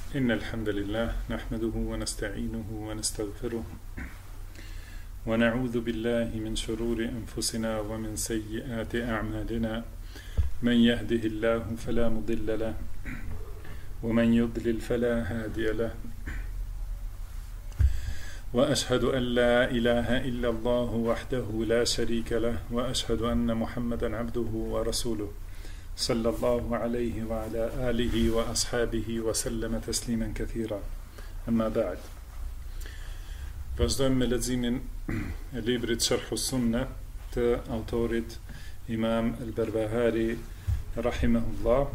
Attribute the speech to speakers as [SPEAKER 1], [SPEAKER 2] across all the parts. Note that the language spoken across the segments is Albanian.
[SPEAKER 1] إن الحمد لله نحمده ونستعينه ونستغفره ونعوذ بالله من شرور أنفسنا ومن سيئات أعمالنا من يهده الله فلا مضل له ومن يضلل فلا هادي له وأشهد أن لا إله إلا الله وحده لا شريك له وأشهد أن محمدا عبده ورسوله صلى الله عليه وعلى آله وأصحابه وسلم تسليما كثيرا أما بعد. Vazhdojmë me leximin e librit Sharh as-Sunnah të autorit Imam al-Barbahari rahimahullah.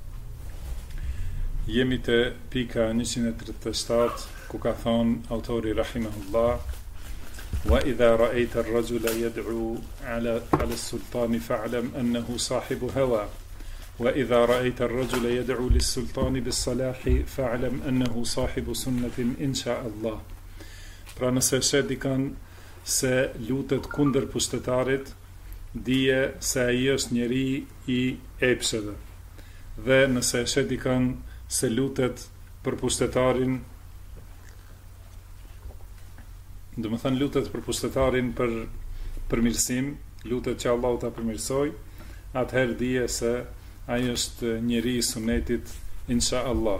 [SPEAKER 1] Jemi te pika 137 ku ka thonë autori rahimahullah: wa idha ra'ayta ar-rajula yad'u 'ala as-sultani fa'lam annahu sahibu hawa wa idha ra'ayta ar-rajula yad'u lis-sultani bis-salahi fa'lam annahu sahibu sunnatin insha Allah. Pra nëse shet dikan se lutet kundër pushtetarit, dije se ai është njeri i epsheve. Dhe nëse shet dikan se lutet për pushtetarin, do të thënë lutet për pushtetarin për përmirësim, lutet që Allahu ta përmirësoj, atëherë dije se ai është njeri i sunetit insha Allah.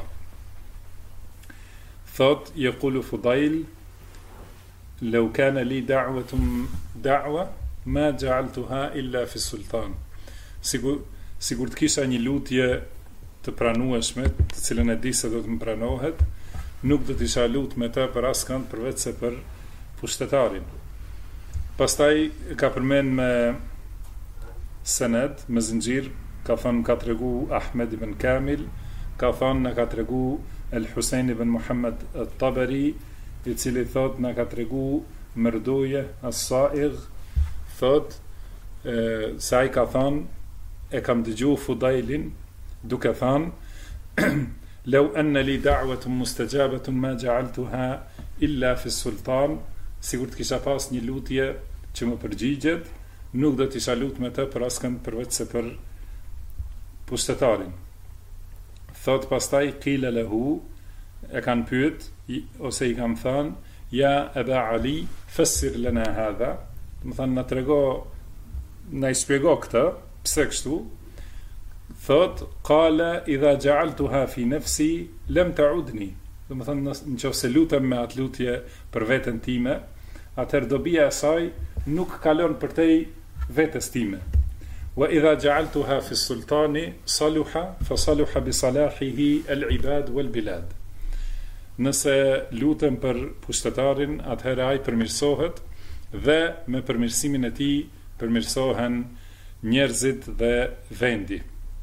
[SPEAKER 1] Thot yaqulu Fudail: لو كان لي دعوة ما جعلتها إلا في السلطان. Sigur të kisha një lutje të pranueshme, të cilën e di se do të më pranohet, nuk do të isha lut me të për askënd përveç se për pushtetarin. Pastaj ka përmend me sened, me zinxhir, ka thënë ka tregu Ahmed ibn Kamil, ka thënë na ka tregu El Husain ibn Muhammad al-Tabari, i cili thot na ka tregu Mërdoje as-Saigh, thot se ai ka thënë, e kam dëgju Fudailin duke thënë: "Law anna li da'watun mustajabatun ma ja'altuha illa fi sultan", sigur të kisha pas një lutje që më përgjigjet, nuk do të isha lut me të për askënd përveç se për pushtetarin. Thot pastaj qila lahu, e kanë pyet ose i kanë thënë: "Ja Aba Ali, fassir lana hadha", do të thënë na trego, na i shpjego këtë, pse kështu? Thot qala idha ja'altuha fi nafsi lam ta'udni, do të thënë nëse lutem me atë lutje për veten time, atëherë dobia e saj nuk kalon përtej vetes time. Wa idha ja'altuha fi sultani saluha fa saluha bi salahihi al-ibad wal bilad. Nëse lutem për pushtetarin, atëherë ai përmirësohet dhe me përmirësimin e tij përmirësohen njerëzit dhe vendi.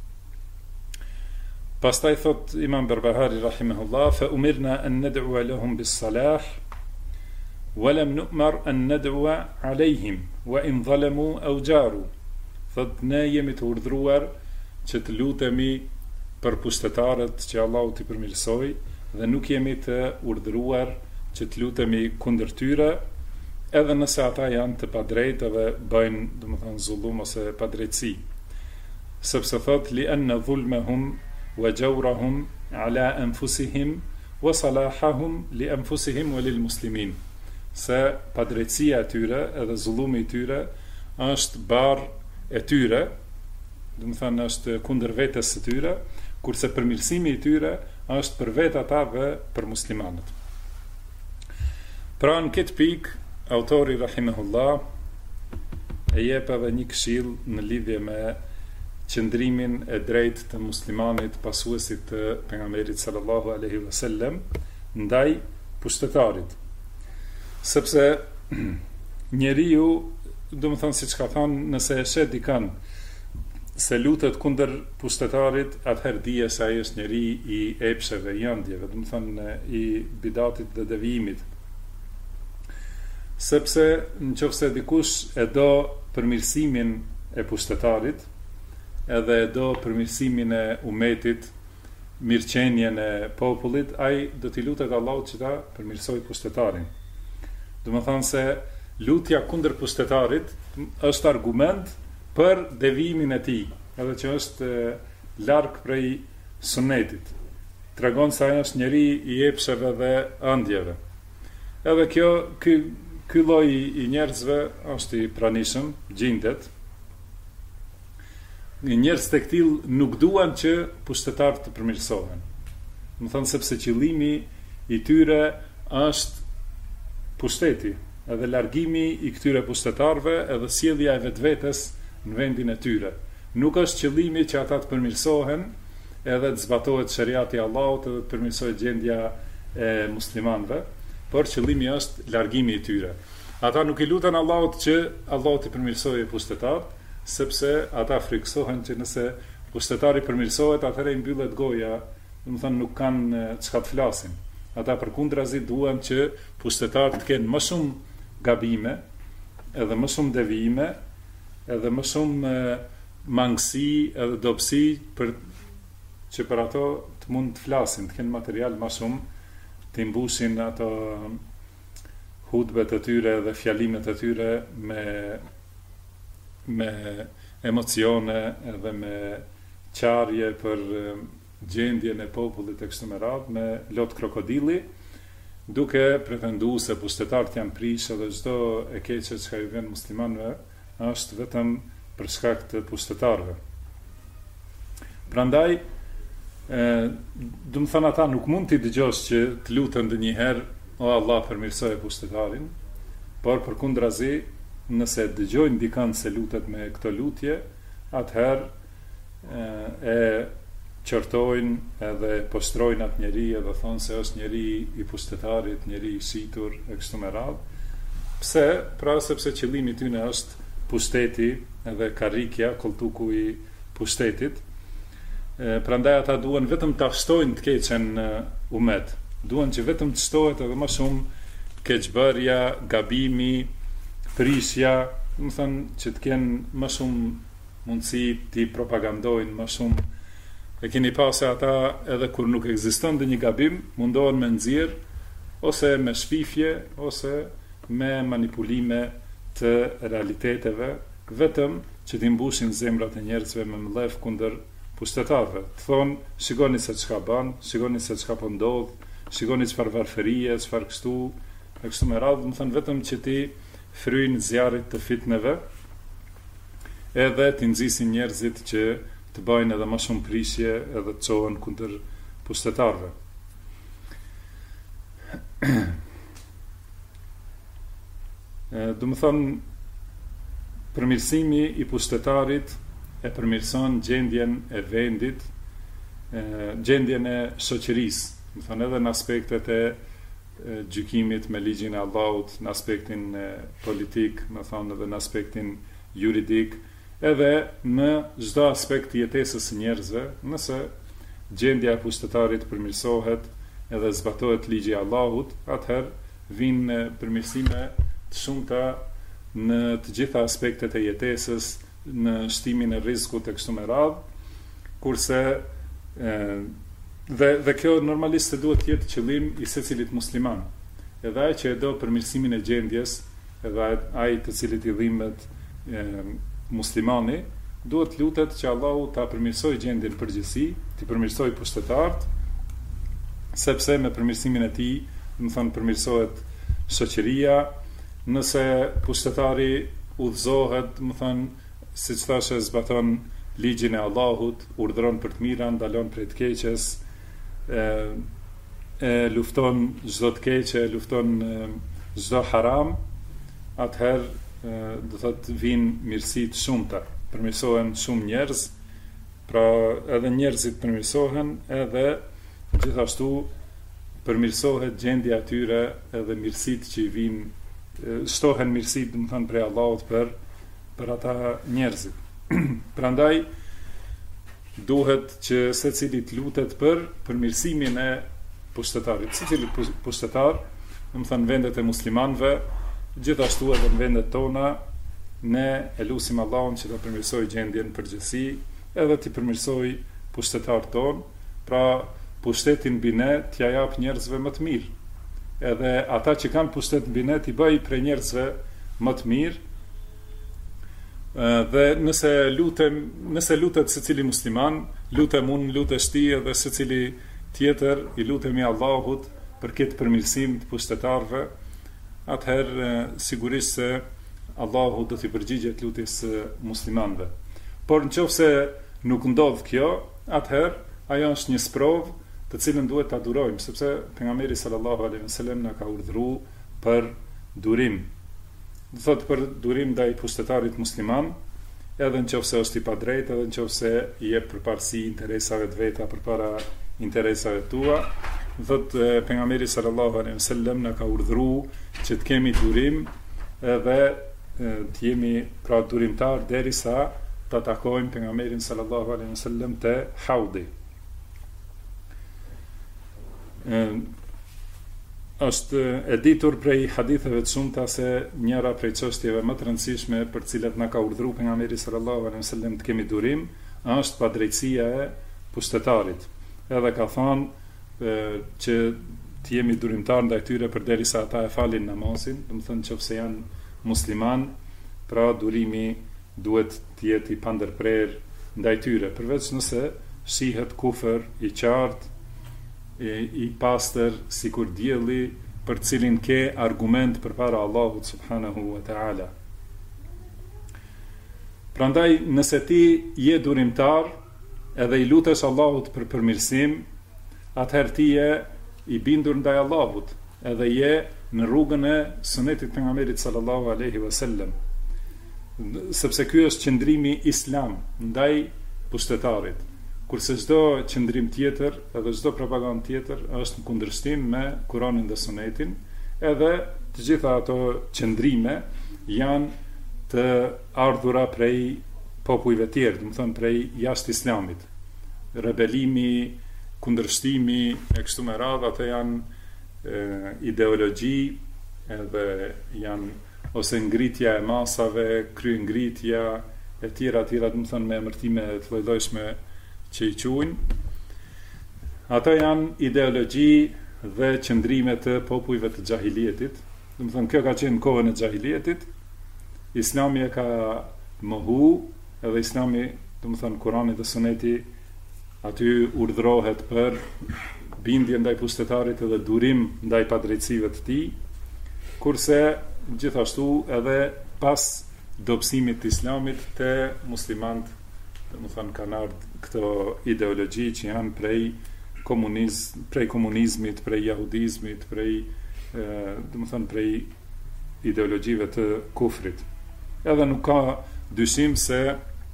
[SPEAKER 1] Pastaj thot Imam Barbahari rahimahullah: "Fa umirna an nad'u lahum bis-salah wa lam nu'mar an nad'u 'alayhim wa in zalamu aw jaru." Thot ne jemi të urdhëruar që të lutemi për pushtetarët që Allahu t'i përmirësoj, dhe nuk jemi të urdhëruar që të lutemi kundër tyre, edhe nëse ata janë të padrejtë dhe bëjnë, domethënë, zullum ose padrejtësi. Sepse thot li anna dhulmahum wa jawrahum ala anfusihim wa salahahum li anfusihim wa lil muslimin. Se padrejtësia e tyre edhe zullumi i tyre është barr e tyre, domethënë është kundër vetes së tyre, kurse përmirësimi i tyre është për vetë ata dhe për muslimanët. Pra në këtë pikë, autori rahimahullah e jep edhe një këshill në lidhje me qëndrimin e drejtë të muslimanit pasuesit të pejgamberit sallallahu alaihi wasallam ndaj pushtetarit. Sepse njeriu, domethënë siç ka thënë, nëse e shet dikan se lutet kundër pushtetarit, atëherë dije se ai është njeri i epsheve, i ëndjeve, do të thënë i bidatit dhe devijimit. Sepse nëse dikush e do përmirësimin e pushtetarit, edhe e do përmirësimin e umetit, mirëqenjen e popullit, ai do t'i lutet Allahut që ta përmirësoj pushtetarin. Do të thënë se lutja kundër pushtetarit është argument për devijimin e tij, edhe që është larg prej sunetit. tregon se ai është njeri i epsheve dhe ëndjeve. Edhe ky lloj i njerëzve është i pranishëm, gjendet. Njerëz të tillë nuk duan që pushtetarët të përmirësohen. Më thënë sepse qëllimi i tyre është pushteti, edhe largimi i këtyre pushtetarëve, edhe sjellja e vetvetes në vendin e tyre. Nuk është qëllimi që ata të përmirësohen, edhe të zbatohet shariati i Allahut, edhe të përmirësohet gjendja e muslimanëve, por qëllimi është largimi i tyre. Ata nuk i lutën Allahut që Allahu të përmirësojë pushtetarët, sepse ata friksohen që nëse pushtetari përmirësohet, atëherë i mbyllet goja, do të thonë nuk kanë çka të flasin. Ata përkundrazi duan që pushtetarët të kenë më shumë gabime, edhe më shumë devijime, edhe më shumë mangësi edhe dobësi që për ato të mund të flasin, të kenë material më shumë, të mbushin ato hutbet e tyre dhe fjalimet e tyre me emocione edhe me qarje për gjendjen e popullit e kështu me radhë, me lot krokodili, duke pretenduar se pushtetarët janë prishë dhe çdo e keqe që i vjen muslimanëve është vetëm për shkak të pushtetarëve. Prandaj, do të thonë ata nuk mund t'i dëgjosh që të lutën ndonjëherë o Allah përmirësoje pushtetarin, por përkundrazi, nëse dëgjojnë dikant se lutet me këto lutje, atëherë e qortojnë edhe postrojnë atë njeri edhe thonë se është njeri i pushtetarit, njeri i shitur e kështu me radhë. Pse? Pra sepse qëllimi i tyre është pushteti edhe karrikja, koltuku i pushtetit. Prandaj ata duan vetëm ta shtojnë të keqen umet. Duan që vetëm të shtohet edhe më shumë keqbërja, gabimi, prishja, do të thonë që të kenë më shumë mundësi të propagandojnë më shumë. E keni pasë ata edhe kur nuk ekziston ndonjë gabim, mundohen me nxjerr ose me shpifje ose me manipulime të realiteteve, vetëm që t'i mbushin zemrat e njerëzve me mllëf kundër pushtetarëve. Të thonë, shikoni se çka bën, shikoni se çka po ndodh, shikoni çfarë varfërie, çfarë kështu, e kështu me radhë, do të thonë vetëm që ti fryjnë zjarrit të fitneve, edhe të nxisin njerëzit që të bëjnë edhe më shumë prishje edhe të çohen kundër pushtetarëve. Do të thonë, përmirësimi i pushtetarit e përmirëson gjendjen e vendit, gjendjen e shoqërisë, do të thonë edhe në aspektet e gjykimit me ligjin e Allahut, në aspektin politik, do të thonë edhe në aspektin juridik, edhe në çdo aspekt të jetesës së njerëzve, nëse gjendja e pushtetarit përmirësohet edhe zbatohet ligji i Allahut, atëherë vinë përmirësime të shumta në të gjitha aspektet e jetesës, në shtimin e rrezikut e kështu me radhë, kurse dhe kjo normalisht duhet të jetë qëllim i secilit musliman. Edhe ai që e do përmirësimin e gjendjes, edhe ai të cilit i dhimbet muslimani, duhet lutet që Allahu ta përmirësojë gjendjen përgjithësi, të përmirësojë pushtetarët, sepse me përmirësimin e tij, do të thonë përmirësohet shoqëria. Nëse pushtetari udhëzohet, do të thonë, siç thashë, zbaton ligjin e Allahut, urdhëron për të mirën, ndalon prej të keqes, lufton çdo të keqe, lufton çdo haram, atëherë do thotë vinë mirësi të shumta, përmirësohen shumë njerëz, pra edhe njerëzit përmirësohen, edhe gjithashtu përmirësohet gjendja e tyre, edhe mirësitë që i vinë, shtohen mirësitë, do të thonë, prej Allahut për ata njerëzit. Prandaj duhet që secili të lutet për përmirësimin e pushtetarit. Secili pushtetar, do të thonë vendet e muslimanëve, gjithashtu edhe në vendet tona, ne e lutim Allahun që ta përmirësojë gjendjen përgjithësi, edhe të përmirësojë pushtetarët tonë, pra pushtetin mbi ne t'ja jap njerëzve më të mirë. Edhe ata që kanë pushtet mbi ne t'i bëj prej njerëzve më të mirë. Dhe nëse lutet secili musliman, lutem unë, lutesh ti, edhe secili tjetër i lutemi Allahut për këtë përmirësim të pushtetarëve, atëherë sigurisht se Allahu do t'i përgjigjet lutjes së muslimanëve. Por nëse nuk ndodh kjo, atëherë ajo është një sprovë të cilën duhet ta durojmë, sepse pejgamberi sallallahu alaihi wasallam na ka urdhëruar për durim. Do thotë për durim ndaj pushtetarit musliman, edhe nëse është i padrejtë, edhe nëse i jep përparësi interesave të veta përpara interesave tua. Thotë pejgamberi sallallahu alaihi wasallam na ka urdhëruar që të kemi durim edhe të jemi pra durimtar derisa ta takojmë pejgamberin sallallahu alaihi wasallam te haudi. Është e ditur prej haditheve të shumta se njëra prej çështjeve më të rëndësishme për të cilat na ka urdhëruar pejgamberi sallallahu alaihi wasallam të kemi durim është padrejtësia e pushtetarit. Edhe ka thënë që të jemi durimtar ndaj tyre përderisa ata e falin namazin, do të thënë nëse janë musliman, pra durimi duhet të jetë i pandërprer ndaj tyre, përveç nëse shihet kufër i qartë, i pastër sikur dielli, për cilin ke argument përpara Allahut subhanahu wa taala. Prandaj nëse ti je durimtar edhe i lutesh Allahut për përmirësim, atëherë ti je i bindur ndaj Allahut, edhe je në rrugën e sunetit pejgamberit sallallahu alaihi wasallam. Sepse ky është qëndrimi islam ndaj pushtetarit. Kurse çdo qëndrim tjetër, edhe çdo propagandë tjetër është në kundërshtim me Kur'anin dhe Sunetin, edhe të gjitha ato qëndrime janë të ardhura prej popujve tjerë, do të thonë prej jashtë islamit. Rebelimi, kundërshtimi e kështu me radhë, ato janë ideologji, edhe janë ose ngritja e masave, kryengritja e tjera, do të thonë me emërtime të lloj-llojshme që i quajnë. Ato janë ideologji dhe qëndrime të popujve të xahilietit. Do të thonë kjo ka qenë në kohën e xahilietit. Islami e ka mohu, edhe Islami, do të thonë Kurani dhe Suneti, aty urdhërohet për bindje ndaj pushtetarit edhe durim ndaj padrejtësive të tij, kurse gjithashtu edhe pas dobësimit të Islamit te muslimanët, do të thonë kanë ardhur këto ideologji që janë prej komunizmit, prej jahudizmit, prej do të thonë prej ideologjive të kufrit. Edhe nuk ka dyshim se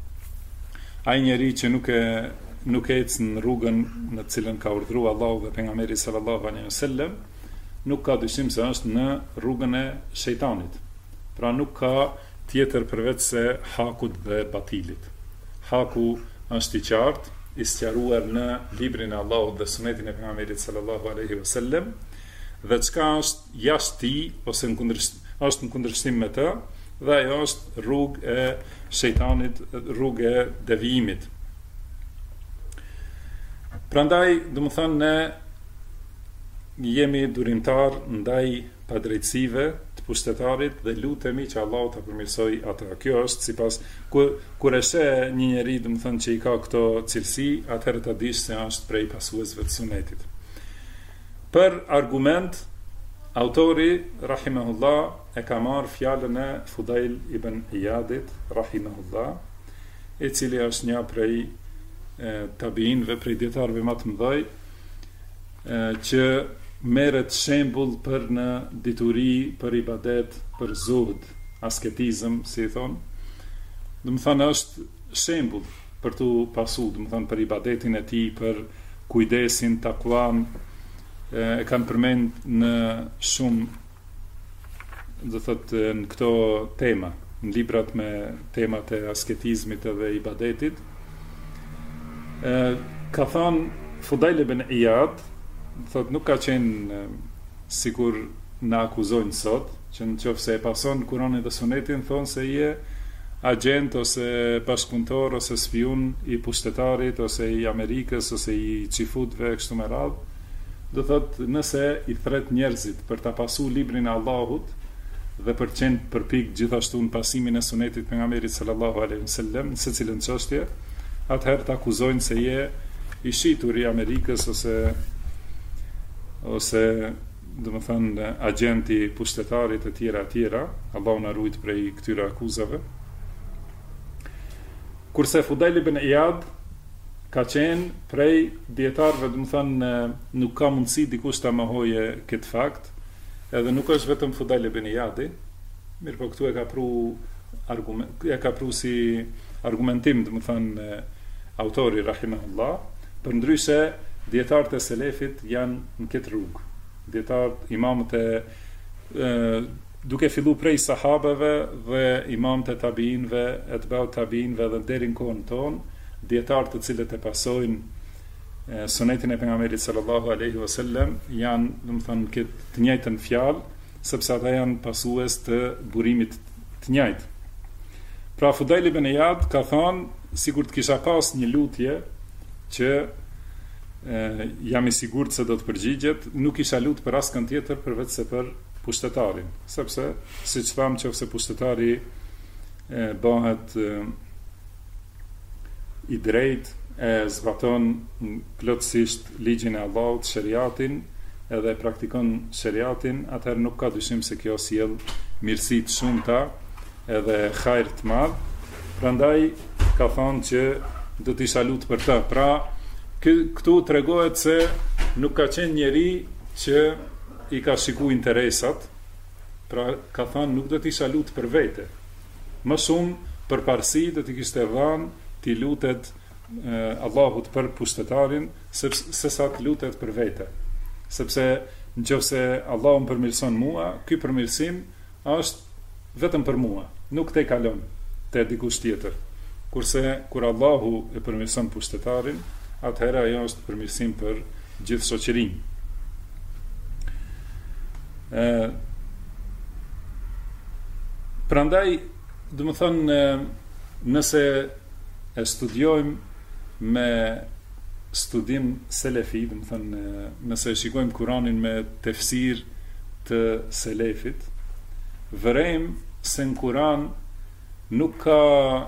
[SPEAKER 1] ai njeri që nuk ecë në rrugën në të cilën ka urdhëruar Allahu dhe pejgamberi sallallahu alaihi wasallam, nuk ka dyshim se është në rrugën e shejtanit. Pra nuk ka tjetër përveç se hakut dhe batilit. Haku është i qartë, i sqaruar në librin e Allahut dhe sunetin e pejgamberit sallallahu alaihi wasallam, dhe çka është jashtë tij ose është në kundërshtim me të, dhe ajo është rrugë e shejtanit, rrugë e devijimit. Prandaj, do të thonë, ne jemi durimtar ndaj padrejtësive të pushtetarit dhe lutemi që Allahu ta përmirësoj atë. Kjo është sipas kur e sheh një njeri, do të thonë, që i ka këto cilësi, atëherë ta dish se është prej pasuesve të sunetit. Për argument, autori rahimahullah e ka marrë fjalën e Fudail ibn Iyadit rahimahullah, i cili është një prej tabiinëve, prej dietarëve më të mëdhej, që merret shembull për në dituri, për ibadet, për zuhd, asketizëm, si i thonë. Do të thonë është shembull për tu pasu, do të thonë për ibadetin e tij, për kujdesin, takwan, e kanë përmend në shumë, do thotë, në këto tema, në librat me temat e asketizmit edhe ibadetit. Ka thënë Fudail ibn Iyad, thot nuk ka qenë sikur na akuzojnë sot, që nëse e pason Kur'anin dhe Sunetin, thonë se je agent ose bashkëpunëtor ose spion i pushtetarit ose i Amerikës ose i çifutëve kështu me radhë. Do thot nëse i thret njerëzit për ta pasu librin e Allahut dhe për të qenë përpik gjithashtu në pasimin e Sunetit pejgamberit sallallahu alaihi wasallam në secilën çështje, atëherë të akuzojnë se je i shitur i Amerikës ose do më thënë agenti pushtetarit e tjera, Allahu na ruajt prej këtyre akuzave. Kurse Fudail ibn Iyad ka qenë prej dietarëve, do më thënë nuk ka mundësi dikush ta mohoje këtë fakt, edhe nuk është vetëm Fudail ibn Iyadi, mirë po këtu e ka pru si argumentim, do më thënë autori rahimahullah, përndryshe dietarët e selefit janë në këtë rrugë. Dietarët, imamët duke fillu prej sahabeve dhe imamët e tabiinve, etbau tabiinve dhe deri në kohën tonë, dietarët të cilët e pasojnë sunetin e pejgamberit sallallahu alaihi wasallam janë, do të thonë, këtë të njëjtën fjalë, sepse ata janë pasues të burimit të njëjtë. Pra Fudail ibn Iyad ka thënë, sikur të kisha pas një lutje që jam i sigurt se do të përgjigjet, nuk isha lut për askën tjetër përveç se për pushtetarin, sepse siç thamë, nëse pushtetari bëhet i drejt, e zbaton plotësisht ligjin e Allahut, shariatin, edhe praktikon shariatin, atëherë nuk ka dyshim se kjo sjell mirësi të shumta edhe hajër të madh. Prandaj ka thonë që do të isha lut për të. Pra këtu tregohet se nuk ka qenë njeri që i ka shiku interesat, pra ka thënë nuk do të isha lut për vete. Më shumë për parësi do të kishte dhënë ti lutet Allahut për pushtetarin se sa të lutet për vete. Sepse nëse Allahu më përmirëson mua, ky përmirësim është vetëm për mua, nuk te kalon te dikush tjetër. Kurse kur Allahu e përmirëson pushtetarin, atëherë ajo është përmirësim për gjithë shoqërinë. Prandaj, do të thonë, nëse e studiojmë me studim selefi, do të thonë, nëse e shikojmë Kur'anin me tefsir të selefit, vërejmë se në Kur'an nuk ka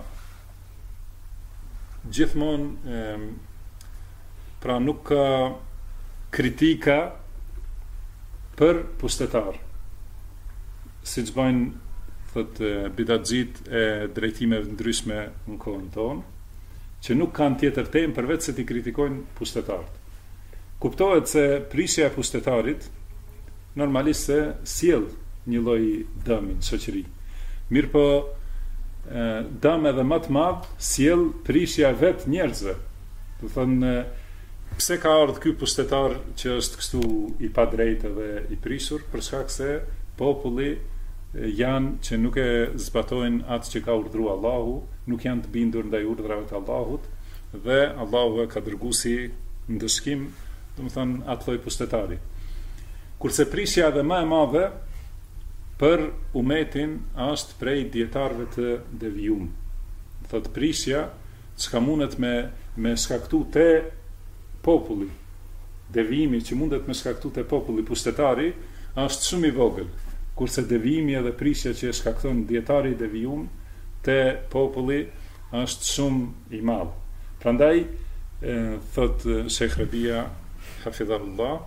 [SPEAKER 1] gjithmonë pra nuk ka kritika për pushtetar, si që bëjnë thëtë bidatxhit e drejtimeve ndryshme në kohën tonë, që nuk kanë tjetër temë përveç se ti kritikojnë pushtetarët. Kuptohet se prishja e pushtetarit normalisht se sjell një lloj dëmi në shoqëri. Mirë po dëm edhe më të madh sjell prishja vetë njerëzve. Do thonë, pse ka ardhur ky pushtetar që është kështu i padrejtë dhe i prishur, për shkak se populli janë që nuk e zbatojnë atë që ka urdhëruar Allahu, nuk janë të bindur ndaj urdhrave të Allahut, dhe Allahu e ka dërguar si ndëshkim, domethënë atë lloj pushtetari. Kurse prishja edhe më e madhe për umetin është prej dietarëve të devijuar. Thotë prishja çka mundet me shkaktu te populli, devijimi që mundet me shkaktu te populli pushtetari është shumë i vogël, kurse devijimi edhe prishja që shkakton dietari i devijuar te populli është shumë i madh. Prandaj thot Sheikh Rabia hafidhahullah,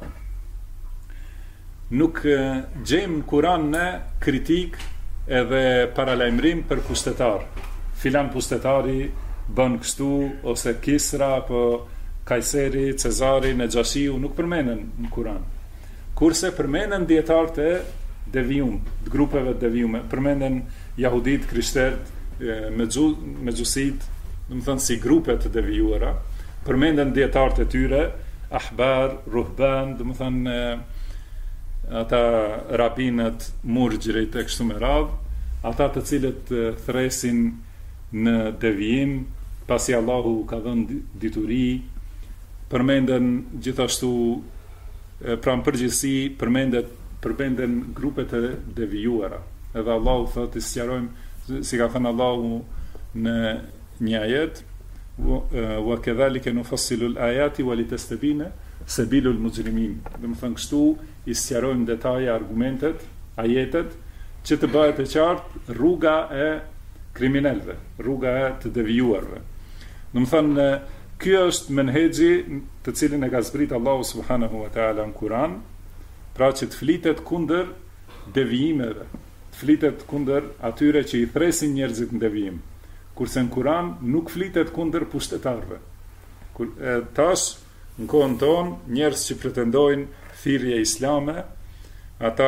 [SPEAKER 1] nuk gjejmë Kur'an në kritik edhe paralajmërim për pushtetar. Filan pushtetari bën kështu, ose Kisra apo Kajseri, Cezari, Nexhashiu nuk përmenden në Kur'an. Kurse përmenden dietarët e devijum, të grupeve të devijume, përmenden jahudit, krishterët, mexhusit, do të thënë si grupe të devijuara, përmenden dietarët e tyre, ahbar, ruhban, do të thënë ata rabinët, murxhrit e kështu me radhë, ata të cilët thresin në devijim, pasi Allahu ka dhënë dituri, përmenden gjithashtu, pra në përgjithësi përmenden grupet e devijuara. Edhe Allahu thotë, i sqarojmë, si ka thënë Allahu në një ajet, wa kadhalika nufassilu al-ayati wa litastabina sabilul mujrimin. Do të thënë kështu i sqarojmë detaje, argumentet, ajetet, që të bëhet e qartë rruga e kriminalëve, rruga e të devijuarve. Do të thënë Ky është menhexhi të cilin e ka zbrit Allahu subhanahu wa taala në Kur'an, pra që të flitet kundër devijimeve, të flitet kundër atyre që i thresin njerëzit në devijim. Kurse në Kur'an nuk flitet kundër pushtetarëve. Tash në kohën tonë njerëz që pretendojnë thirrje islame, ata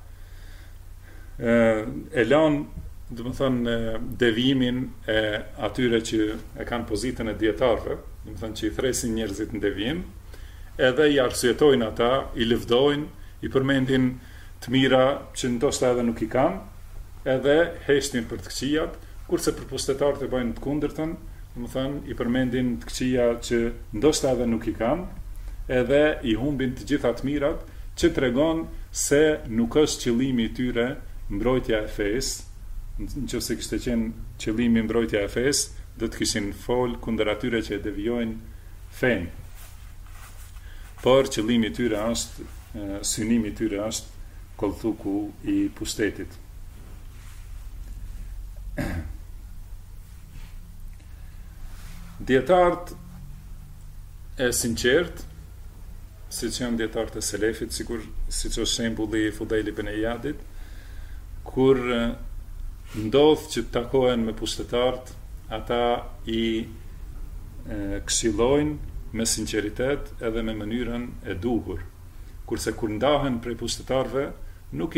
[SPEAKER 1] e lanë, do të thonë, devijimin e atyre që e kanë pozitën e dietarëve, do të thonë që i thresin njerëzit në devijim, edhe i arsyetojnë ata, i lëvdojnë, i përmendin të mira që ndoshta edhe nuk i kanë, edhe heshtin për të këqijat, kurse për pushtetarët e bëjnë të kundërtën, do të thonë i përmendin të këqija që ndoshta edhe nuk i kanë, edhe i humbin të gjitha të mirat, që tregon se nuk është qëllimi i tyre mbrojtja e fesë. Nëse kishte qenë qëllimi mbrojtja e fesë, do të kishin fol kundër atyre që e devijojnë fen. Por qëllimi i tyre është, synimi i tyre është kollthuku i pushtetit. Dietarët e sinqert, siç janë dietarët e selefit, siç është shembulli i Fudejl ibn Iyadit, kur ndodh që të takohen me pushtetarët, ata i këshillojnë me sinqeritet edhe me mënyrën e duhur. Kurse kur ndahen prej pushtetarëve, nuk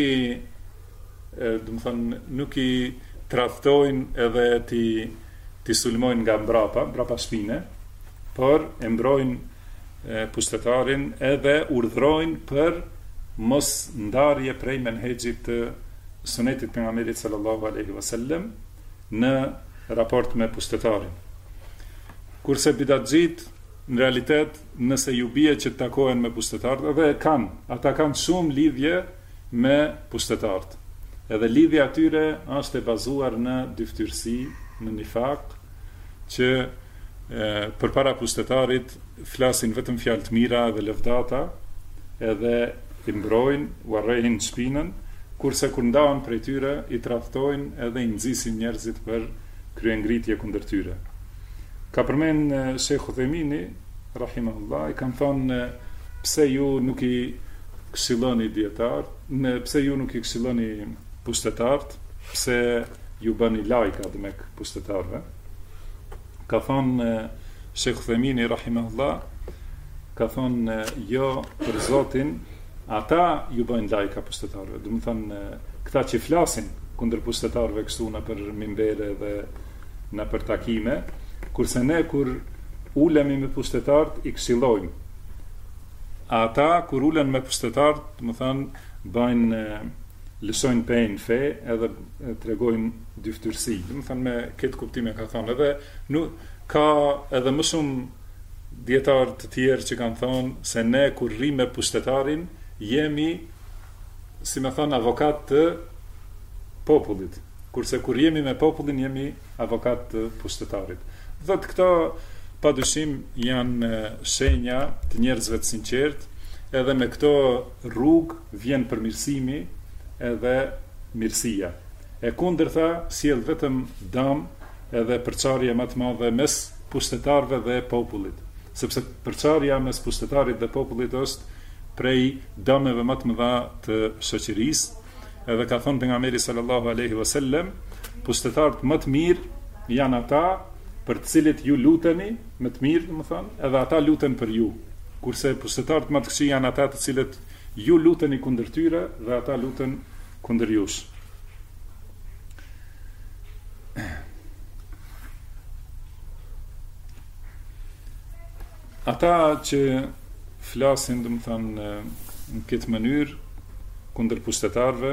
[SPEAKER 1] i tradhtojnë edhe ti sulmojnë nga mbrapa shpine, por e mbrojnë pushtetarin edhe urdhrojnë për mos ndarje prej menhexhit të sunetit pejgamberit sallallahu alaihi wasallam në raport me pushtetarin. Kurse bidatxhit në realitet, nëse ju bie që të takohen me pushtetarët, edhe ata kanë shumë lidhje me pushtetarët. Edhe lidhja atyre është e bazuar në dyftyrsi, në nifak, që përpara pushtetarit flasin vetëm fjalë të mira dhe lëvdata, edhe i mbrojnë, u arrehin shpinën, kurse kur ndahen prej tyre i tradhtojnë edhe i nxisin njerëzit për kryengritje kundër tyre. Ka përmend Sheikh Uthemini rahimahullah, i kanë thonë pse ju nuk i këshilloni dietarët, pse ju nuk i këshilloni pushtetarët, pse ju bëni lajka dhe me pushtetarëve. Ka thonë Sheikh Uthemini rahimahullah, ka thonë jo për Zotin, ata ju bëjnë lajka pushtetarëve. Do të thonë këta që flasin kundër pushtetarëve kështu në për minbere dhe në për takime, kurse ne kur ulemi me pushtetarët i këshillojmë. Ata kur ulen me pushtetarët, do të thonë bëjnë lëshojnë pejnë fe edhe tregojnë dyftyrsi. Do të thonë me këtë kuptime ka thonë, edhe nuk ka edhe më shumë dietarë të tjerë që kanë thonë se ne kur rrim me pushtetarin jemi, si me thonë, avokat të popullit, kurse kur jemi me popullin jemi avokat të pushtetarit. Dhe këto padyshim janë shenja të njerëzve të sinqert, edhe me këto rrugë vjen përmirësimi edhe mirësia. E kundërta sjell vetëm dëm edhe përçarje më të madhe mes pushtetarëve dhe popullit, sepse përçarja mes pushtetarit dhe popullit është prej dëmeve më të mëdha të shoqërisë, edhe ka thonë pejgamberi sallallahu alaihi wasallam, pushtetarët më të mirë janë ata për të cilët ju luteni më të mirë, domethënë, edhe ata luten për ju. Kurse pushtetarët më të këqij janë ata të cilët ju luteni kundër tyre dhe ata luten kundër jush. Ata që flasin, domethënë, në këtë mënyrë kundër pushtetarëve,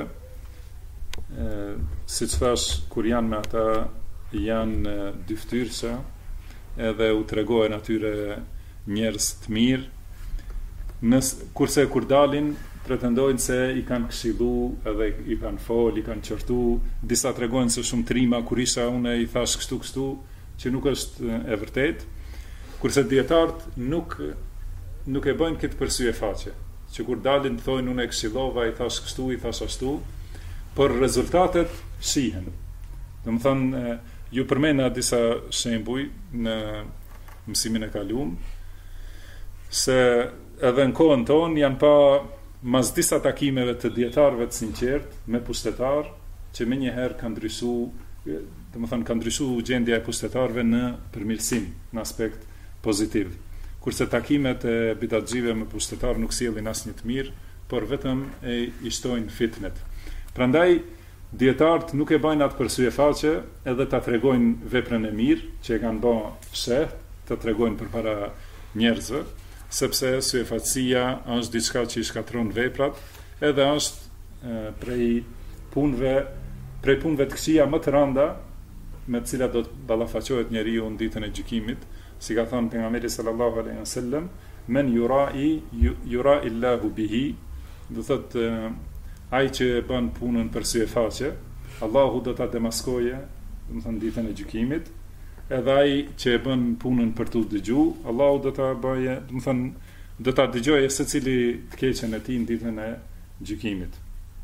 [SPEAKER 1] siç thash, kur janë me ata janë dyftyrsa, edhe u tregojnë atyre njerëz të mirë, kurse kur dalin pretendojnë se i kanë këshillu, edhe i kanë fol, i kanë qortu, disa tregojnë se shumë trima kur isha unë i thash kështu, që nuk është e vërtet, kurse dietarët nuk e bëjnë këtë për sy e faqe, që kur dalin të thojnë unë e këshillova, i thash kështu, i thash ashtu, por rezultatet shihen. Domethënë, ju përmenda disa shembuj në mësimin e kaluam, se edhe në kohën tonë janë pa mas disa takimeve të dietarëve të sinqert me pushtetar që më njëherë ka ndryshu, domethënë ka ndryshu gjendja e pushtetarëve në përmirësim, në aspekt pozitiv. Kurse takimet e bidatxhive me pushtetar nuk sjellin asnjë të mirë, por vetëm e i shtojnë fitnet. Prandaj dietarët nuk e bajnë atë për syefaqe, edhe ta tregojnë veprën e mirë që e kanë bërë fsheh, ta tregojnë përpara njerëzve, sepse syefaqësia është diçka që i shkatron veprat, edhe është prej punëve të këqija më të rënda me të cilat do të ballafaqohet njeriu në ditën e gjykimit, si ka thënë pejgamberi sallallahu alaihi wasallam, men yura illahu bihi, do thotë ai që bën punën për syefaqe, Allahu do ta demaskoje, do të thënë ditën e gjykimit, edhe ai që e bën punën për tu dëgju, Allahu do ta bëje, do të thënë, do ta dëgjojë secili të keqen e tij në ditën e gjykimit.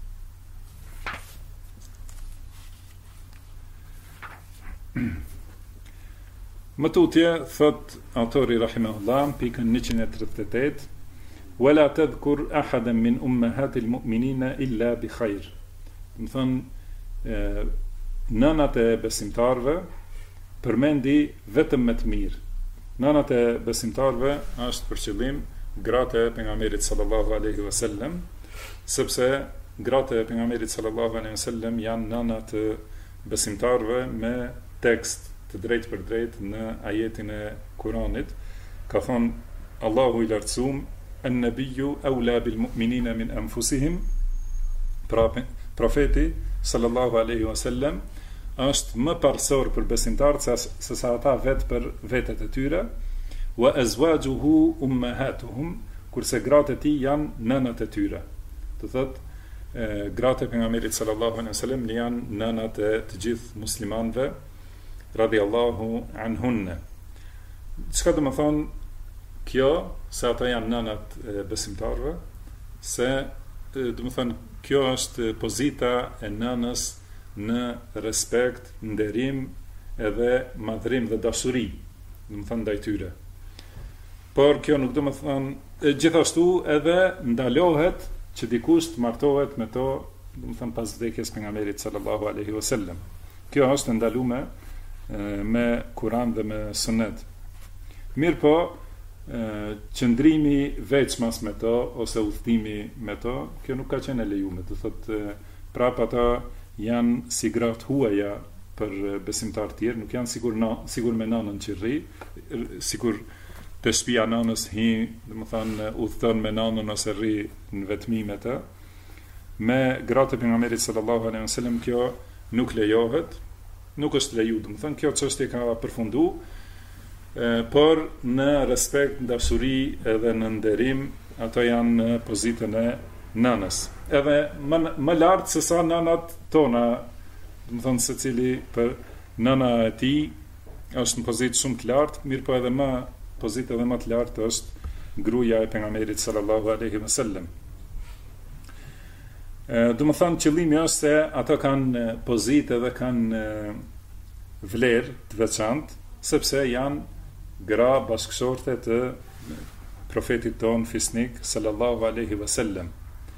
[SPEAKER 1] Më tutje, thot autori rahimahullah, pikën 138, wala tadhkur ahadan min ummahatil mu'minina illa bi khair. Do të thënë, nënat e besimtarëve përmendi vetëm me të mirë. Nënat e besimtarëve është për qëllim gratë e pejgamberit sallallahu alaihi wasallam, sepse gratë e pejgamberit sallallahu alaihi wasallam janë nëna të besimtarëve me tekst të drejtë për drejtë në ajetin e Kuranit. Ka thonë Allahu i lartësuar, an-nabiyyu awla bil mu'minina min anfusihim, profeti sallallahu alaihi wasallam është më parsor për besimtarët se sa ata vetë për vetët e tyre, wa azwajuhu ummahatuhum, kurse gratë e tij janë nënat e tyre. Do thotë gratë e pejgamberit sallallahu alaihi wasallam janë nënat e të gjithë muslimanëve radhiyallahu anhunna. Çka do të thonë kjo, se ata janë nënat e besimtarëve, se do të thonë kjo është pozita e nënës në respekt, nderim edhe madhrim dhe dashuri, do të thonë ndaj tyre. Por kjo nuk do të thonë gjithashtu edhe ndalohet që dikush të martohet me to, do të thonë pas vdekjes pejgamberit sallallahu alaihi wasallam. Kjo është ndaluar me Kur'an dhe me Sunet. Mirë po, qëndrimi veçmas me to ose udhëtimi me to, kjo nuk ka qenë e lejuar. Do thotë prapa ata janë si gratë huaja për besimtar të tjerë, nuk janë sigur me nanën që rri, sigur të shtëpia nanës hi, domethënë udhëton me nanën ose rri në vetmi me të. Me gratë e pejgamberit sallallahu alaihi wasallam kjo nuk lejohet, nuk është lejuar, domethënë kjo çështje ka përfunduar, por në respekt, dashuri edhe në nderim, ato janë në pozitën e nënës. Edhe më lartë se sa nënat tona, domethënë secili për nëna e tij është në pozitë shumë të lartë, mirë po edhe pozitë edhe më të lartë është gruaja e pejgamberit sallallahu alaihi wasallam. Do të thonë qëllimi është se ato kanë pozitë dhe kanë vlerë të veçantë, sepse janë gra bashkëshorte të profetit ton fisnik sallallahu alaihi wasallam.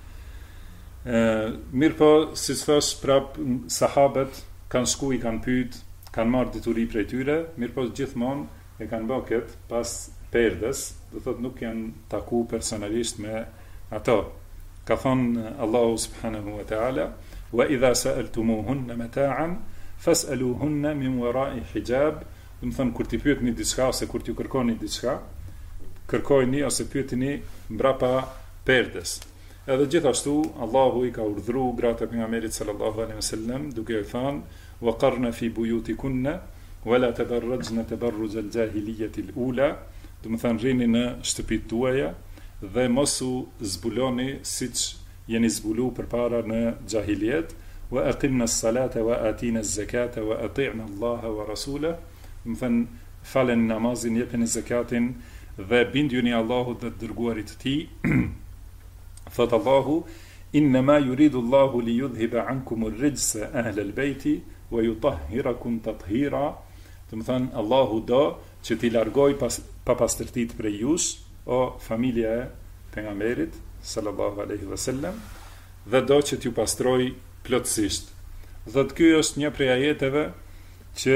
[SPEAKER 1] Mirë po, si thash prap, sahabët kanë shku, i kanë pyet, kanë marrë dituri prej tyre, mirë po gjithmonë e kanë bërë këtë pas perdes, do thotë nuk janë taku personalisht me ato. Ka thonë Allahu subhanahu wa ta'ala, wa idha sa'altumuhunna mata'an fas'aluhunna min wara'i hijab. Do të thonë kur ti pyetni diçka ose kur t'ju kërkoni diçka, kërkojini ose pyetini mbrapa perdes. Edhe gjithashtu Allahu i ka urdhëruar gratë e pejgamberit sallallahu alaihi wasallam duke i thënë waqarna fi buyutikunna wala tabarrajna tabarruj al-jahiliyyati al-ula, do të thonë rrini në shtëpitë tuaja dhe mos u zbuloni siç jeni zbuluar përpara në xahiliet, wa aqimna as-salata wa atina az-zakata wa ati'na Allaha wa rasulahu, do të thonë falen namazin, jepeni zakatin dhe bindjuni Allahut dhe të dërguarit të tij. Thot Allahu, innama yuridu Allahu li yudhhiba ankum ar-rijsa ahla al-bayti wa yutahhirakum tathira. Do të thonë Allahu do që t'i largoj pa pastërtit prej jush, o familja e pejgamberit sallallahu alaihi wasallam, dhe do që t'ju pastroj plotësisht. Dhe ky është një prej ajeteve që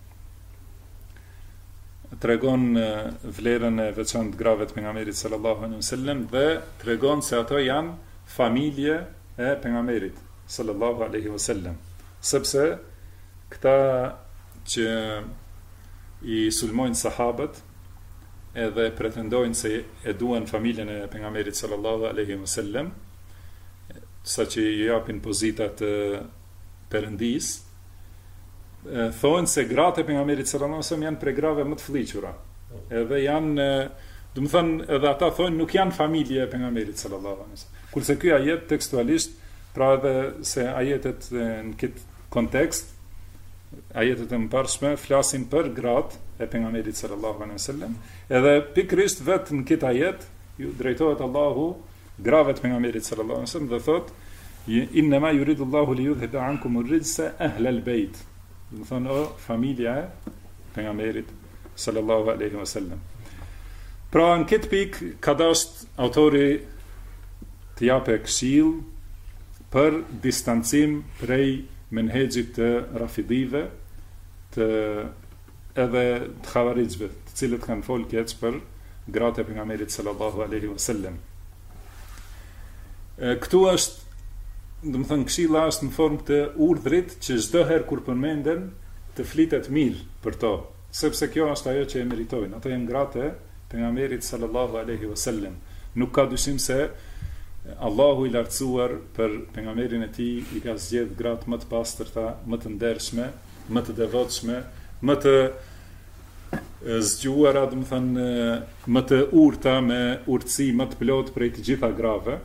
[SPEAKER 1] tregon vlerën e veçantë grave të pejgamberit sallallahu alaihi wasallam dhe tregon se ato janë familje e pejgamberit sallallahu alaihi wasallam. Sepse këta që i sulmojnë sahabët edhe pretendojnë se e duan familjen e pejgamberit sallallahu alaihi wasallam, saqë i japin pozitat perëndis, thonë se gratë e pejgamberit sallallahu alaihi wasallam janë prej grave më të fllihura. Edhe janë, do të thonë, edhe ata thonë nuk janë familje e pejgamberit sallallahu alaihi wasallam. Kurse ky ajet tekstualisht, pra edhe se ajetet në këtë kontekst, ajetet e mëparshme flasin për gratë e pejgamberit sallallahu alaihi wasallam, edhe pikërisht vetë në këtë ajet ju drejtohet Allahu grave të pejgamberit sallallahu alaihi wasallam dhe thotë inna ma yuridu Allahu li yudhhiba ankum ar-rijsa ahla al-bayt. Do të thonë familja e pejgamberit sallallahu alaihi wasallam. Pra në këtë pikë ka dashur autori të japë këshill për distancim prej menhexhit të rafidive, të edhe të xavarizve, të cilët kanë folë keq për gratë e pejgamberit sallallahu alaihi wasallam. Këtu është, do të thënë, këshilla është në formë të urdhrit që çdo herë kur përmenden të flitet mirë për to, sepse kjo është ajo që e meritojnë. Ato janë gratë e pejgamberit sallallahu alaihi wasallam. Nuk ka dyshim se Allahu i lartësuar për pejgamberin e tij i ka zgjedh gratë më të pastërta, më të ndershme, më të devotshme, më të zgjuara, do të thënë, më të urta, me urtësi më të plot prej të gjitha grave,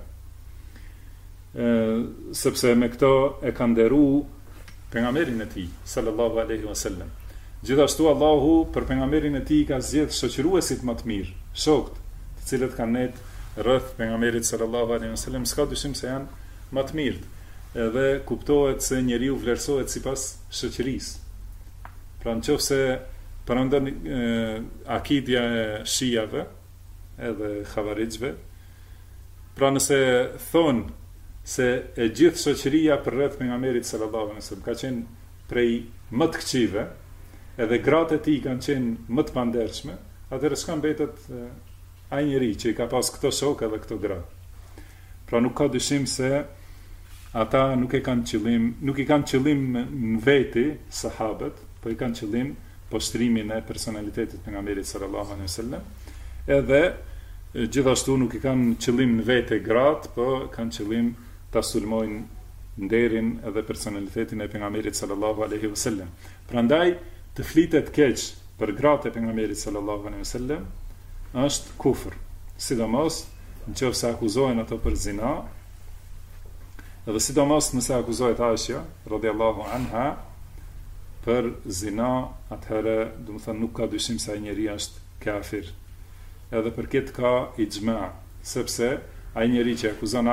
[SPEAKER 1] sepse me këto e ka nderu pejgamberin e tij sallallahu alaihi wasallam. Gjithashtu Allahu për pejgamberin e tij ka zgjedh shoqëruesit më të mirë, shokët, të cilët kanë net rreth pejgamberit sallallahu alaihi wasallam, s'ka dyshim se janë më të mirët. Edhe kuptohet se njeriu vlerësohet sipas shoqërisë. Pra nëse përndon akidja e shijave edhe xavarizve, pra nëse thonë se e gjithë shoqëria për rreth pejgamberit sallallahu alaihi wasallam ka qenë prej më të këqive, edhe gratë e tij kanë qenë më të pandershme, atëherë s'ka mbetet ai njeri që i ka pas këto shokë edhe këto gra. Pra nuk ka dyshim se ata nuk i kanë qëllim në veti sahabët, po i kanë qëllim postrimin e personalitetit të pejgamberit sallallahu alaihi wasallam. Edhe gjithashtu nuk i kanë qëllim në vete gratë, po kanë qëllim ta sulmojnë nderin edhe personalitetin e pejgamberit sallallahu alaihi wasallam. Prandaj të flitet keq për gratë e pejgamberit sallallahu alaihi wasallam është kufër, sidomos nëse akuzohen ato për zina, edhe sidomos nëse akuzohet Aisha radhiyallahu anha për zina, atëherë do të thënë nuk ka dyshim se ai njeri është kafir. Edhe për këtë ka ixhma, sepse ai njeri që akuzon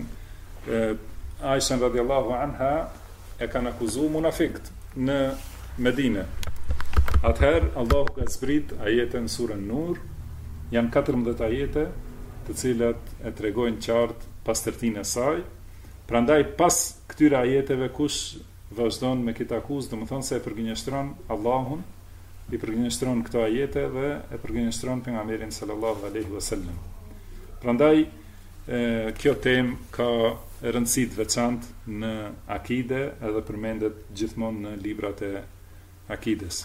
[SPEAKER 1] Aisha radhiyallahu anha e kanë akuzuar munafikt në Medinë. Atëherë Allahu ka zbrit ajetën surën Nur, janë 14 ajete të cilat e tregojnë qartë pastërtinë e saj. Prandaj pas këtyre ajeteve kush vazhdon me këtë akuzë, do të thonë se e përgënjeshtron Allahun, i përgënjeshtron këto ajete dhe e përgënjeshtron pejgamberin sallallahu alaihi wasallam. Prandaj kjo temë ka rëndësi të veçantë në akide edhe përmendet gjithmonë në librat e akides.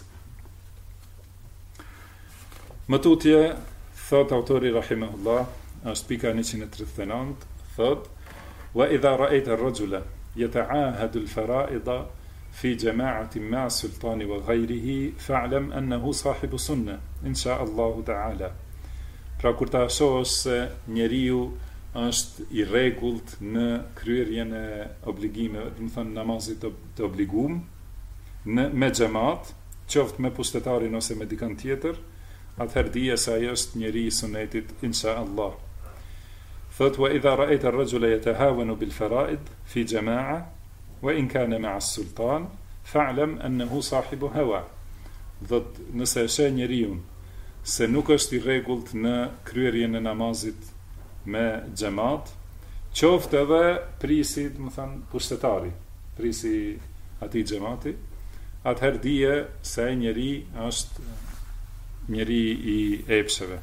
[SPEAKER 1] Më tutje thot autori rahimahullah, është pika 139, thot wa idha ra'aita ar-rajula yata'ahadu al-fara'ida fi jama'atin ma'a sultani wa ghayrihi fa'lam annahu sahibu sunnah insha Allah ta'ala. Pra kur ta shohësh se njeriu është i rregullt në kryerjen e obligimeve, do të thënë namazit të obliguar me xhamat, qoftë me pushtetarin ose me dikën tjetër, atëherë dije se ai është njeri i sunetit insha Allah. Thot wa idha ra'aita ar-rajula yatahawanu bil fara'id fi jama'a wa in kana ma'a as-sultan fa'lam annahu sahibu hawa. Nëse e sheh njeriu se nuk është i rregullt në kryerjen e namazit me xhamat, qoftë edhe prisi, do të thënë pushtetari, prisi atij xhamati, atëherë dije se ai njeri është njeri i epsheve.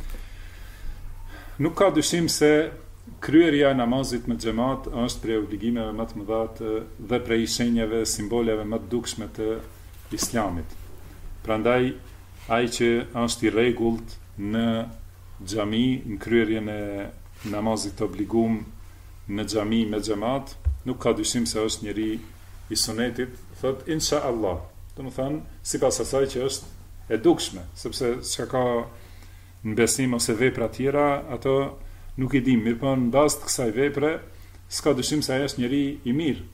[SPEAKER 1] Nuk ka dyshim se kryerja e namazit me xhamat është prej obligimeve më të mëdha dhe prej shenjave, simboleve më të dukshme të Islamit. Prandaj ai që është i rregullt në xhami, në kryerjen e namazit të obliguar në xhami me xhamat, nuk ka dyshim se është njeri i sunetit, thot insha Allah. Do të thënë sipas asaj që është e dukshme, sepse çka ka në besim ose vepra tjera, ato nuk i dim, mirë po në bazë të kësaj vepre, s'ka dyshim se ai është njeri i mirë.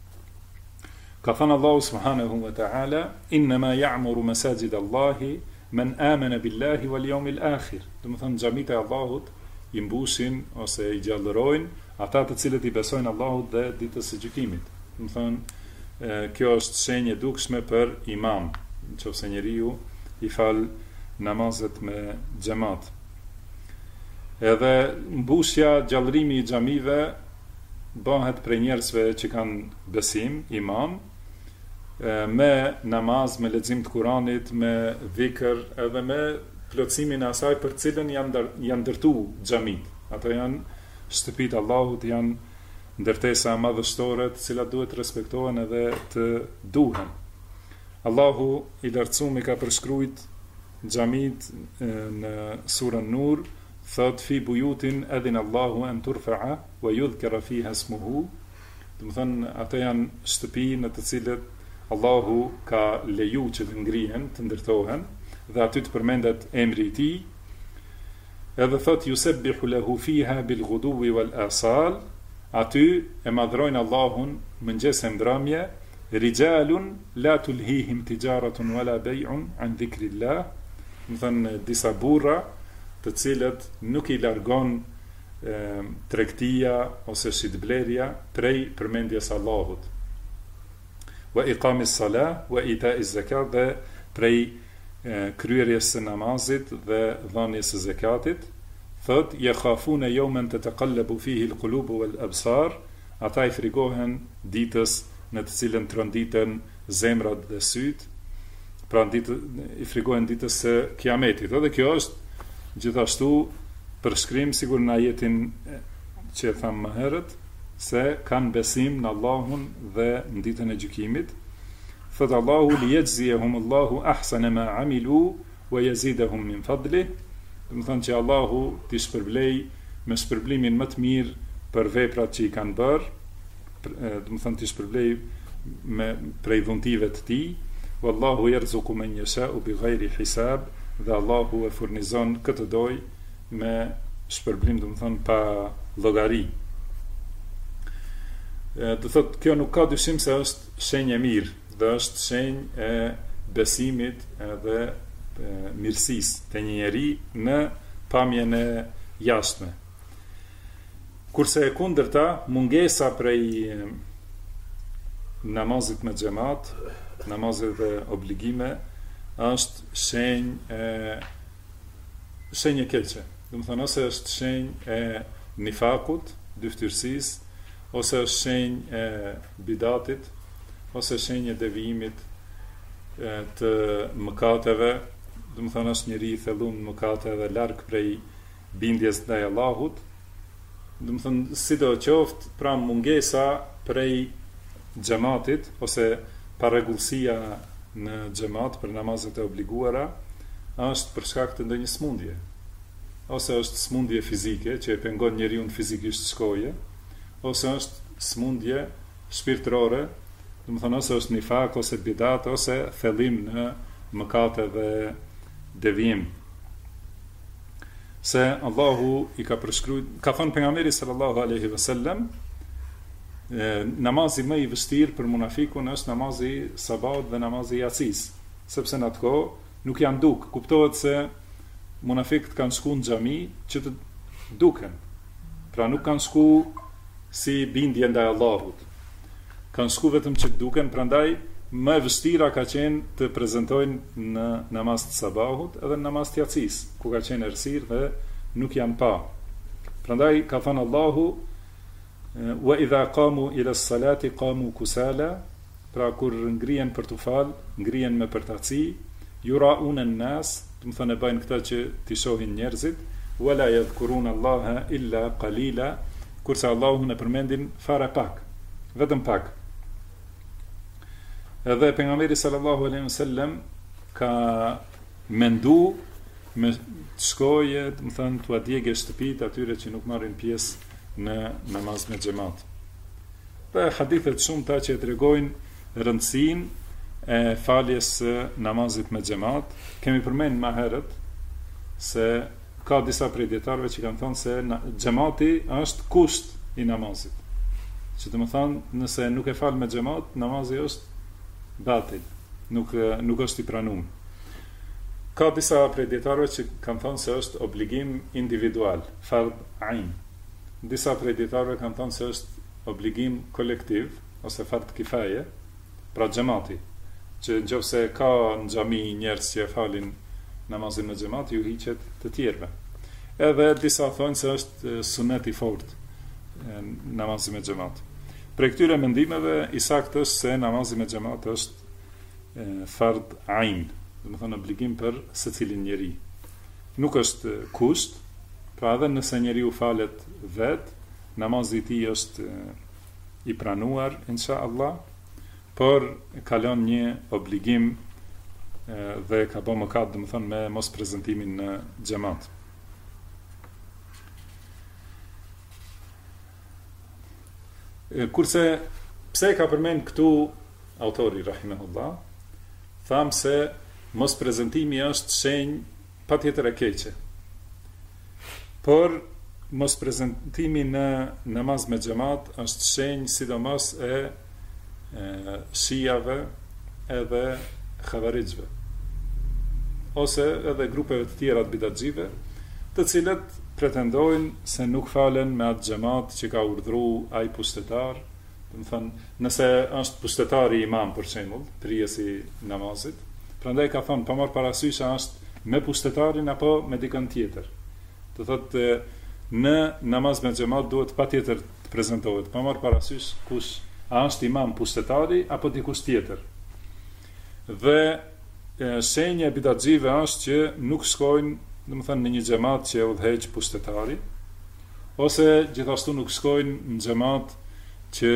[SPEAKER 1] Ka thënë Allahu subhanahu wa ta'ala, innama ya'muru masajid Allahi man amana billahi wal yawmil akhir. Do të thënë xhamit e Allahut i mbushin ose i gjallërojnë ata të cilët i besojnë Allahut dhe ditës së gjykimit. Do të thënë kjo është shenjë e dukshme për imam, nëse njeriu i fal namazet me xhamat. Edhe mbushja, gjallërimi i xhamive bëhet prej njerëzve që kanë besim, iman, me namaz, me lexim të Kuranit, me dhikr, edhe me plotësimin e asaj për cilën janë ndërtuar xhamit. Ato janë shtëpitë Allahut, janë ndërtesa madhështore të cilat duhet të respektohen edhe të duhen. Allahu i lartësuar ka përshkruajt xhamit në surën Nur, thot fi buyutin adhina Allahu an turfa'a wa yudhkara fiha ismuhu. Do të thënë ato janë shtëpi në të cilët Allahu ka leju që të ngrihen, të ndërtohen dhe aty të përmendet emri i tij. Edhe thot yusabbihu lahu fiha bil ghuduwi wal asal, aty e madhrojnë Allahun mëngjes e ndramje, rijalun la tulhihim tijaratun wala bay'un an dhikrillah. Do të thënë disa burra të cilët nuk i largon tregtia ose shitblerja prej përmendjes Allahut. Wa iqamis salah wa ita'iz zakat, dhe prej kryerjes së namazit dhe dhënies së zakatit. Thot yakhafuna yawman tataqallabu fihi al-qulubu wal-absar, ata i frigohen ditës në të cilën tronditen zemrat dhe syt. Pra i frigohen ditës së kiametit. Dhe kjo është gjithashtu përshkrim sigur në ajetin që e thamë më herët, se kanë besim në Allahun dhe në ditën e gjykimit. Thot Allahu li yajziyahum Allahu ahsana ma amilu wa yazidahum min fadlih. Do të thonë që Allahu t'i shpërblej me shpërblimin më të mirë për veprat që i kanë bërë, do të thonë t'i shpërblej me prej dhuntive të tij. Wallahu yarzuqu man yasha'u bighayri hisab, dhe Allahu e furnizon këtë doj me shpërblim, do të thonë pa llogari. Do thotë kjo nuk ka dyshim se është shenjë e mirë dhe është shenjë e besimit edhe mirësisë të një njeri në pamjen e jashtme. Kurse e kundërta, mungesa prej namazit me xhamat, namazit dhe obligime, është shenjë e keqe. Do të thonë ose është shenjë e nifakut, dyftyrësisë, ose është shenjë e bidatit, ose shenjë e devijimit të mëkateve. Do të thonë është njeri i thellum në mëkate dhe larg prej bindjes ndaj Allahut. Do të thonë sidoqoftë, pra mungesa prej xhamatit ose parregullësia në xhamat për namazet e obliguara është për shkak të ndonjë smundje, ose është smundje fizike që e pengon njeriu fizikisht shkoje, ose është smundje shpirtërore, do të thonë ose është nifak ose bidat ose thellim në mëkate dhe devijim. Se Allahu i ka përshkruar, ka thënë pejgamberi sallallahu alaihi wasallam, namazi më i vështirë për munafikun është namazi sabat dhe namazi yasis, sepse në atë kohë nuk janë duk. Kuptohet se munafiqët kanë shku në xhami që të duken, pra nuk kanë shku si bindje ndaj Allahut, kanë shku vetëm që të duken. Prandaj më e vështira ka qenë të prezantojnë në namaz të sabahut edhe në namaz të yatsis, ku ka qenë errësirë dhe nuk janë pa. Prandaj ka thënë Allahu wa idha qamu ila as-salati qamu kusala, pra kur ngrihen për të fal, ngrihen me përtaci, yura'un an-nas, do të thonë bëjnë këtë që t'i shohin njerëzit, wala yadhkuruna Allaha illa qalila, kurse Allahun e përmendin fare pak, vetëm pak. Edhe pejgamberi sallallahu alaihi wasallam ka mendu me shkoje, do të thonë t'u djegë shtëpitë atyre që nuk marrin pjesë në namaz me xhamat. Dhe hadithet shumëta që tregojnë rëndësinë e faljes së namazit me xhamat, kemi përmendur më herët se ka disa prej dietarëve që kanë thënë se xhamati është kusht i namazit. Që do të thonë, nëse nuk e fal me xhamat, namazi është batil, nuk është i pranuar. Ka disa prej dietarëve që kanë thënë se është obligim individual, fard ain. Disa prej dietarëve kanë thënë se është obligim kolektiv ose fard kifaje, pra xhamati, që nëse ka në xhami njerëz që e falin namazin me xhamat, ju hiqet të tjerëve. Edhe disa thonë se është sunet i fortë namazi me xhamat. Për këtyre mendimeve i saktë është se namazi me xhamat është fard ain, do të thonë obligim për secilin njeri. Nuk është kusht, pra edhe nëse njeriu falet vet, namazi i tij është i pranuar inshallah, por kalon një obligim dhe ka bë mëkat, do të thonë me mos prezantimin në xhamat. Kurse pse ka përmend këtu autori rahimahullah, tham se mos prezantimi është shenjë patjetër e keqe. Por mos prezantimi në namaz me xhamat është shenjë sidomos e shijave edhe xhavarixhve, ose edhe grupeve të tjera të bidatxive, të cilët pretendojnë se nuk falen me atë xhamat që ka urdhëruar ai pushtetar, do të thonë, nëse është pushtetari imam për shembull, trijesi namazit, prandaj ka thonë pa marr parasysh a është me pushtetarin apo me dikën tjetër. Do thotë në namaz me xhamat duhet patjetër të prezantohet pa marr parasysh kush, a është imam pushtetari apo dikush tjetër. Dhe shenja e bidatxive është që nuk shkojnë, do të thonë, në një xhamat që e udhëheq pushtetari, ose gjithashtu nuk shkojnë në xhamat që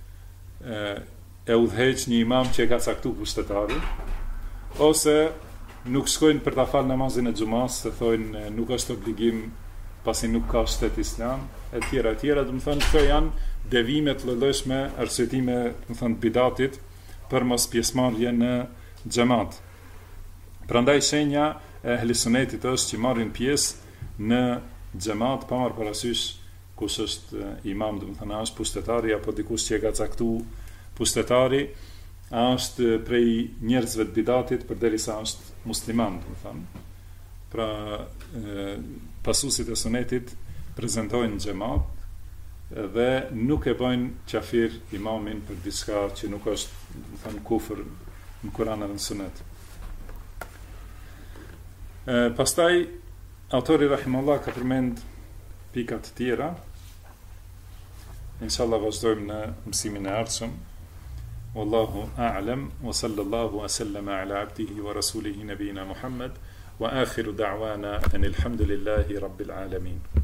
[SPEAKER 1] e udhëheq një imam që e ka caktuar pushtetari, ose nuk shkojnë për ta fal namazin e xumas, se thonë nuk është obligim pasi nuk ka shtet islam, e tjera, do të thonë këto janë devime të llojshme, arsyetime, do të thonë bidatit për mos pjesëmarrje në xhamat. Prandaj shenja e ehli sunetit është që marrin pjesë në xhamat pa marrë parasysh kush është imam, do të thonë a është pushtetari apo dikush që e ka caktuar pushtetari, a është prej njerëzve të bidatit përderisa është musliman, do të thonë. Pra pasuesit e sunetit prezantojnë xhamat dhe nuk e bëjnë qafir imamin për diçka që nuk është, do të thonë, kufër në Kur'an dhe në Sunet. Pastaj autori rahimahullah ka përmend pika të tjera. Inshallah vazhdojmë në mësimin e ardhshëm. Wallahu a'lam wa sallallahu wa sallama ala abdihi wa rasulihi nabina Muhammad wa akhiru da'wana anil hamdulillahi rabbil alamin.